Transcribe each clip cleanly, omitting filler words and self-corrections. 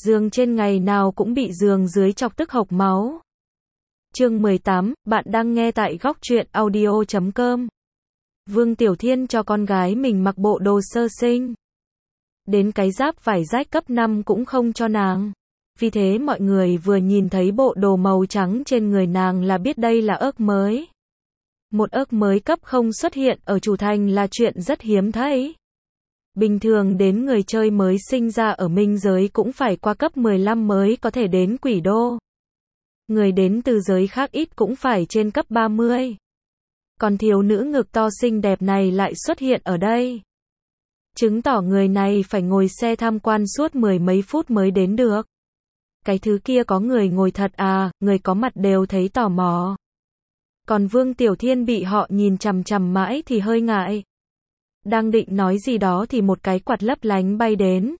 Giường trên ngày nào cũng bị giường dưới chọc tức hộc máu. Chương 18, bạn đang nghe tại góc truyện audio.com. Vương Tiểu Thiên cho con gái mình mặc bộ đồ sơ sinh. Đến cái giáp vải rách cấp 5 cũng không cho nàng. Vì thế mọi người vừa nhìn thấy bộ đồ màu trắng trên người nàng là biết đây là ớc mới. Một ớc mới cấp 0 xuất hiện ở chủ thành là chuyện rất hiếm thấy. Bình thường đến người chơi mới sinh ra ở minh giới cũng phải qua cấp 15 mới có thể đến quỷ đô. Người đến từ giới khác ít cũng phải trên cấp 30. Còn thiếu nữ ngực to xinh đẹp này lại xuất hiện ở đây. Chứng tỏ người này phải ngồi xe tham quan suốt mười mấy phút mới đến được. Cái thứ kia có người ngồi thật à, người có mặt đều thấy tò mò. Còn Vương Tiểu Thiên bị họ nhìn chằm chằm mãi thì hơi ngại. Đang định nói gì đó thì một cái quạt lấp lánh bay đến.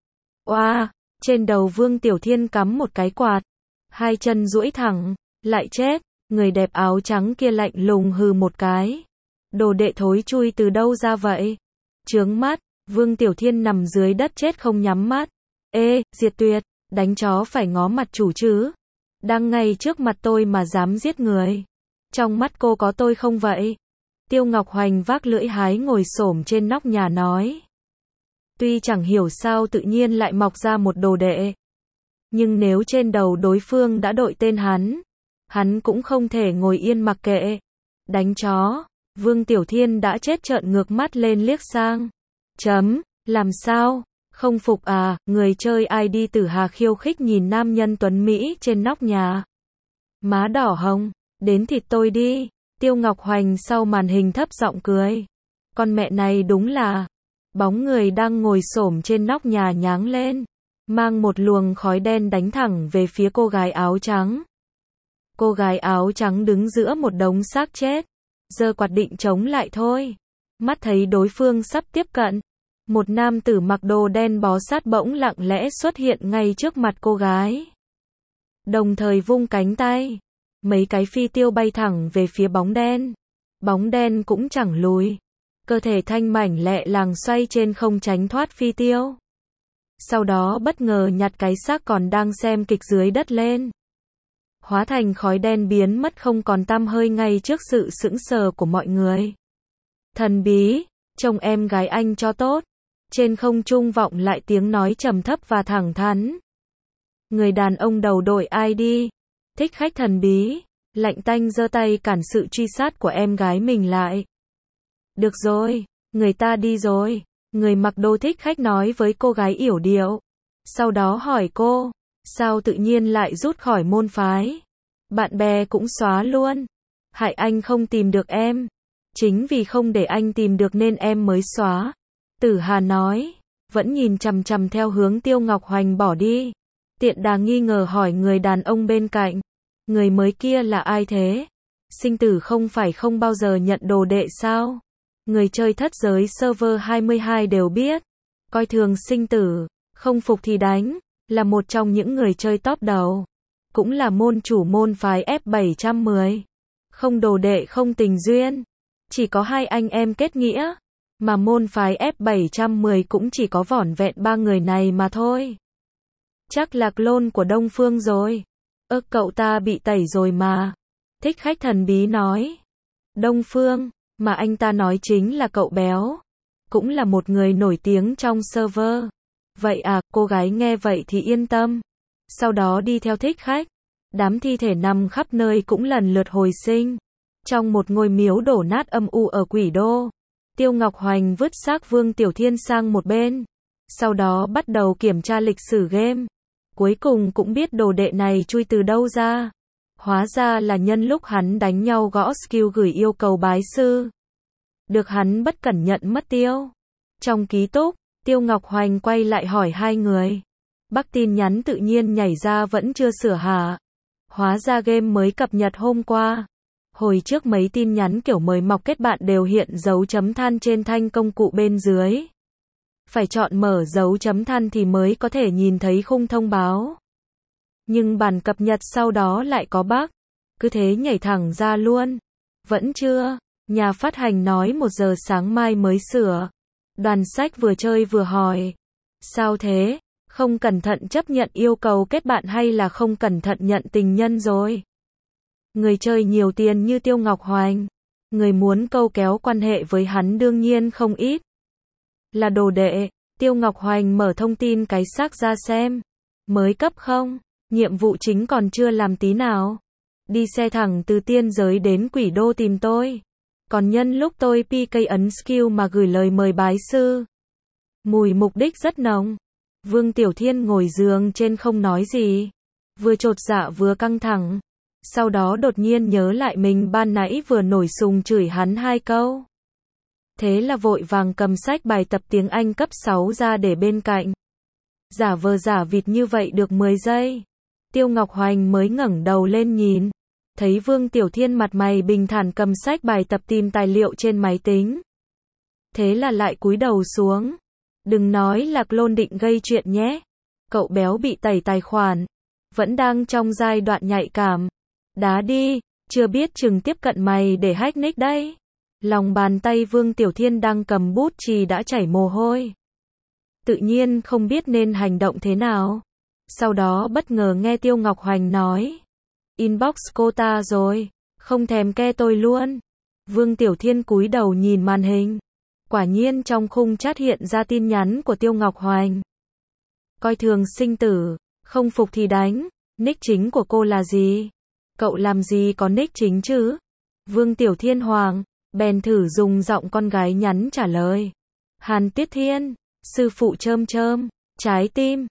Oa, trên đầu Vương Tiểu Thiên cắm một cái quạt. Hai chân duỗi thẳng, lại chết. Người đẹp áo trắng kia lạnh lùng hừ một cái. Đồ đệ thối chui từ đâu ra vậy? Chướng mắt, Vương Tiểu Thiên nằm dưới đất chết không nhắm mắt. Ê, Diệt Tuyệt, đánh chó phải ngó mặt chủ chứ. Đang ngay trước mặt tôi mà dám giết người. Trong mắt cô có tôi không vậy? Tiêu Ngọc Hoành vác lưỡi hái ngồi xổm trên nóc nhà nói. Tuy chẳng hiểu sao tự nhiên lại mọc ra một đồ đệ. Nhưng nếu trên đầu đối phương đã đội tên hắn cũng không thể ngồi yên mặc kệ. Đánh chó, Vương Tiểu Thiên đã chết trợn ngược mắt lên liếc sang. Làm sao? Không phục à? Người chơi ID Tử Hà khiêu khích nhìn nam nhân tuấn Mỹ trên nóc nhà. Má đỏ hồng, đến thịt tôi đi. Tiêu Ngọc Hoành sau màn hình thấp giọng cười. Con mẹ này đúng là. Bóng người đang ngồi xổm trên nóc nhà nháng lên. Mang một luồng khói đen đánh thẳng về phía cô gái áo trắng. Cô gái áo trắng đứng giữa một đống xác chết. Giơ quạt định chống lại thôi. Mắt thấy đối phương sắp tiếp cận. Một nam tử mặc đồ đen bó sát bỗng lặng lẽ xuất hiện ngay trước mặt cô gái. Đồng thời vung cánh tay. Mấy cái phi tiêu bay thẳng về phía bóng đen. Bóng đen cũng chẳng lùi. Cơ thể thanh mảnh lẹ làng xoay trên không tránh thoát phi tiêu. Sau đó bất ngờ nhặt cái xác còn đang xem kịch dưới đất lên. Hóa thành khói đen biến mất không còn tăm hơi ngay trước sự sững sờ của mọi người. Thần bí, trông em gái anh cho tốt. Trên không trung vọng lại tiếng nói trầm thấp và thẳng thắn. Người đàn ông đầu đội ID. Thích khách thần bí, lạnh tanh giơ tay cản sự truy sát của em gái mình lại. Được rồi, người ta đi rồi. Người mặc đồ thích khách nói với cô gái yểu điệu. Sau đó hỏi cô, sao tự nhiên lại rút khỏi môn phái? Bạn bè cũng xóa luôn. Hại anh không tìm được em. Chính vì không để anh tìm được nên em mới xóa. Tử Hà nói, vẫn nhìn chằm chằm theo hướng Tiêu Ngọc Hoành bỏ đi. Tiện đà nghi ngờ hỏi người đàn ông bên cạnh. Người mới kia là ai thế? Sinh tử không phải không bao giờ nhận đồ đệ sao? Người chơi thất giới server 22 đều biết. Coi thường sinh tử, không phục thì đánh. Là một trong những người chơi top đầu. Cũng là môn chủ môn phái F710. Không đồ đệ không tình duyên. Chỉ có hai anh em kết nghĩa. Mà môn phái F710 cũng chỉ có vỏn vẹn ba người này mà thôi. Chắc là clone của Đông Phương rồi. Cậu ta bị tẩy rồi mà. Thích khách thần bí nói. Đông Phương, mà anh ta nói chính là cậu béo. Cũng là một người nổi tiếng trong server. Vậy à, cô gái nghe vậy thì yên tâm. Sau đó đi theo thích khách. Đám thi thể nằm khắp nơi cũng lần lượt hồi sinh. Trong một ngôi miếu đổ nát âm u ở quỷ đô. Tiêu Ngọc Hoành vứt xác Vương Tiểu Thiên sang một bên. Sau đó bắt đầu kiểm tra lịch sử game. Cuối cùng cũng biết đồ đệ này chui từ đâu ra. Hóa ra là nhân lúc hắn đánh nhau gõ skill gửi yêu cầu bái sư. Được hắn bất cẩn nhận mất tiêu. Trong ký túc, Tiêu Ngọc Hoành quay lại hỏi hai người. Bắc tin nhắn tự nhiên nhảy ra vẫn chưa sửa hả? Hóa ra game mới cập nhật hôm qua. Hồi trước mấy tin nhắn kiểu mời mọc kết bạn đều hiện dấu chấm than trên thanh công cụ bên dưới. Phải chọn mở dấu chấm than thì mới có thể nhìn thấy khung thông báo. Nhưng bản cập nhật sau đó lại có bug. Cứ thế nhảy thẳng ra luôn. Vẫn chưa. Nhà phát hành nói 1 giờ sáng mai mới sửa. Đoàn sách vừa chơi vừa hỏi. Sao thế? Không cẩn thận chấp nhận yêu cầu kết bạn hay là không cẩn thận nhận tình nhân rồi. Người chơi nhiều tiền như Tiêu Ngọc Hoành, người muốn câu kéo quan hệ với hắn đương nhiên không ít. Là đồ đệ, Tiêu Ngọc Hoành mở thông tin cái xác ra xem. Mới cấp không, nhiệm vụ chính còn chưa làm tí nào. Đi xe thẳng từ tiên giới đến quỷ đô tìm tôi. Còn nhân lúc tôi PK ấn skill mà gửi lời mời bái sư. Mùi mục đích rất nồng. Vương Tiểu Thiên ngồi giường trên không nói gì. Vừa chột dạ vừa căng thẳng. Sau đó đột nhiên nhớ lại mình ban nãy vừa nổi sùng chửi hắn 2 câu. Thế là vội vàng cầm sách bài tập tiếng Anh cấp 6 ra để bên cạnh. Giả vờ giả vịt như vậy được 10 giây. Tiêu Ngọc Hoành mới ngẩng đầu lên nhìn. Thấy Vương Tiểu Thiên mặt mày bình thản cầm sách bài tập tìm tài liệu trên máy tính. Thế là lại cúi đầu xuống. Đừng nói là clone định gây chuyện nhé. Cậu béo bị tẩy tài khoản. Vẫn đang trong giai đoạn nhạy cảm. Đá đi, chưa biết chừng tiếp cận mày để hack nick đấy. Lòng bàn tay Vương Tiểu Thiên đang cầm bút chì đã chảy mồ hôi. Tự nhiên không biết nên hành động thế nào. Sau đó bất ngờ nghe Tiêu Ngọc Hoành nói. Inbox cô ta rồi, không thèm ke tôi luôn. Vương Tiểu Thiên cúi đầu nhìn màn hình. Quả nhiên trong khung chat hiện ra tin nhắn của Tiêu Ngọc Hoành. Coi thường sinh tử, không phục thì đánh. Nick chính của cô là gì? Cậu làm gì có nick chính chứ? Vương Tiểu Thiên hoàng, bèn thử dùng giọng con gái nhắn trả lời. Hàn Tiết Thiên, sư phụ chơm chơm, trái tim,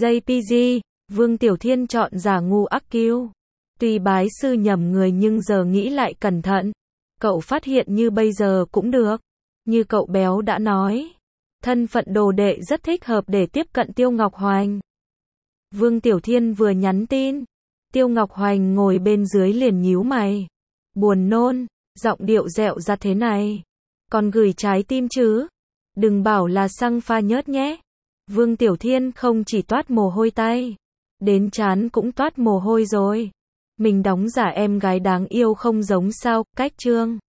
JPG. Vương Tiểu Thiên chọn giả ngu ác kiêu. Tuy bái sư nhầm người nhưng giờ nghĩ lại cẩn thận. Cậu phát hiện như bây giờ cũng được. Như cậu béo đã nói. Thân phận đồ đệ rất thích hợp để tiếp cận Tiêu Ngọc Hoành. Vương Tiểu Thiên vừa nhắn tin. Tiêu Ngọc Hoành ngồi bên dưới liền nhíu mày. Buồn nôn, giọng điệu dẹo ra thế này. Còn gửi trái tim chứ? Đừng bảo là xăng pha nhớt nhé. Vương Tiểu Thiên không chỉ toát mồ hôi tay. Đến trán cũng toát mồ hôi rồi. Mình đóng giả em gái đáng yêu không giống sao, cách chương.